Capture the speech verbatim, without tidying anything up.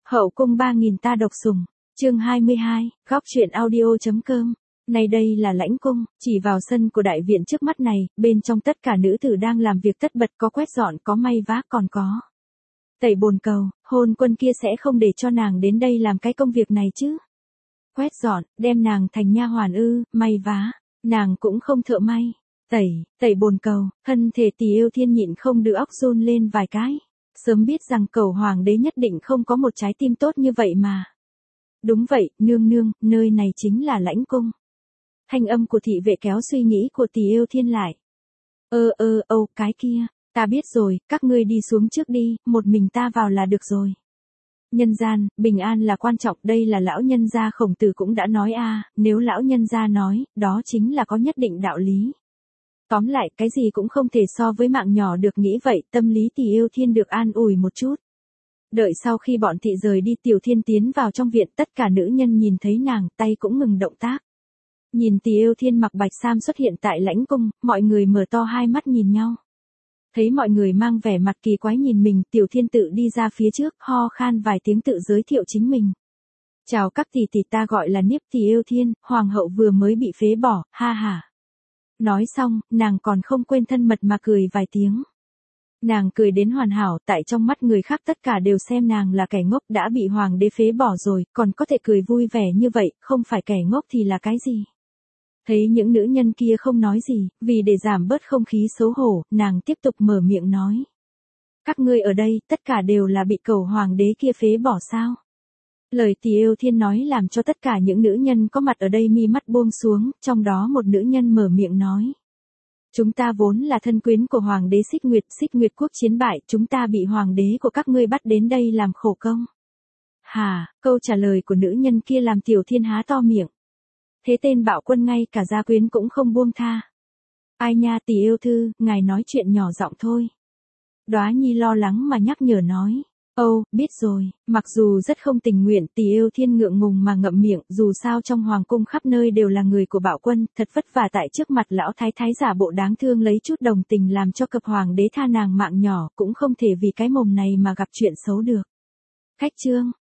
Hậu cung ba nghìn ta độc sủng, chương hai mươi hai, góc truyện audio.com. Này đây là lãnh cung, chỉ vào sân của đại viện trước mắt này, bên trong tất cả nữ tử đang làm việc tất bật, có quét dọn, có may vá, còn có tẩy bồn cầu. Hôn quân kia sẽ không để cho nàng đến đây làm cái công việc này chứ. Quét dọn, đem nàng thành nha hoàn ư, may vá, nàng cũng không thợ may. Tẩy, tẩy bồn cầu, thân thể Tỷ Yêu Thiên nhịn không được óc run lên vài cái. Sớm biết rằng cầu hoàng đế nhất định không có một trái tim tốt như vậy mà. Đúng vậy, nương nương, nơi này chính là lãnh cung. Thanh âm của thị vệ kéo suy nghĩ của Tỷ Yêu Thiên lại. Ơ ơ âu, cái kia, ta biết rồi, các ngươi đi xuống trước đi, một mình ta vào là được rồi. Nhân gian, bình an là quan trọng, đây là lão nhân gia Khổng Tử cũng đã nói a, nếu lão nhân gia nói, đó chính là có nhất định đạo lý. Tóm lại, cái gì cũng không thể so với mạng nhỏ được, nghĩ vậy, tâm lý Tỷ Yêu Thiên được an ủi một chút. Đợi sau khi bọn thị rời đi, Tiểu Thiên tiến vào trong viện, tất cả nữ nhân nhìn thấy nàng, tay cũng ngừng động tác. Nhìn Tỷ Yêu Thiên mặc bạch sam xuất hiện tại lãnh cung, mọi người mở to hai mắt nhìn nhau. Thấy mọi người mang vẻ mặt kỳ quái nhìn mình, Tiểu Thiên tự đi ra phía trước, ho khan vài tiếng tự giới thiệu chính mình. Chào các tỷ tỷ, ta gọi là Niếp Tỷ Yêu Thiên, hoàng hậu vừa mới bị phế bỏ, ha ha. Nói xong, nàng còn không quên thân mật mà cười vài tiếng. Nàng cười đến hoàn hảo, tại trong mắt người khác tất cả đều xem nàng là kẻ ngốc, đã bị hoàng đế phế bỏ rồi, còn có thể cười vui vẻ như vậy, không phải kẻ ngốc thì là cái gì? Thấy những nữ nhân kia không nói gì, vì để giảm bớt không khí xấu hổ, nàng tiếp tục mở miệng nói. Các ngươi ở đây, tất cả đều là bị cầu hoàng đế kia phế bỏ sao? Lời Tỷ Yêu Thiên nói làm cho tất cả những nữ nhân có mặt ở đây mi mắt buông xuống, trong đó một nữ nhân mở miệng nói. Chúng ta vốn là thân quyến của hoàng đế Xích Nguyệt, Xích Nguyệt quốc chiến bại, chúng ta bị hoàng đế của các ngươi bắt đến đây làm khổ công. Hà, câu trả lời của nữ nhân kia làm Tiểu Thiên há to miệng. Thế tên bạo quân ngay cả gia quyến cũng không buông tha. Ai nha Tỷ Yêu Thư, ngài nói chuyện nhỏ giọng thôi. Đóa Nhi lo lắng mà nhắc nhở nói. Âu, biết rồi, mặc dù rất không tình nguyện, Tỷ Yêu Thiên ngượng ngùng mà ngậm miệng, dù sao trong hoàng cung khắp nơi đều là người của bạo quân, thật vất vả tại trước mặt lão thái thái giả bộ đáng thương lấy chút đồng tình làm cho cập hoàng đế tha nàng mạng nhỏ, cũng không thể vì cái mồm này mà gặp chuyện xấu được. Khách trương,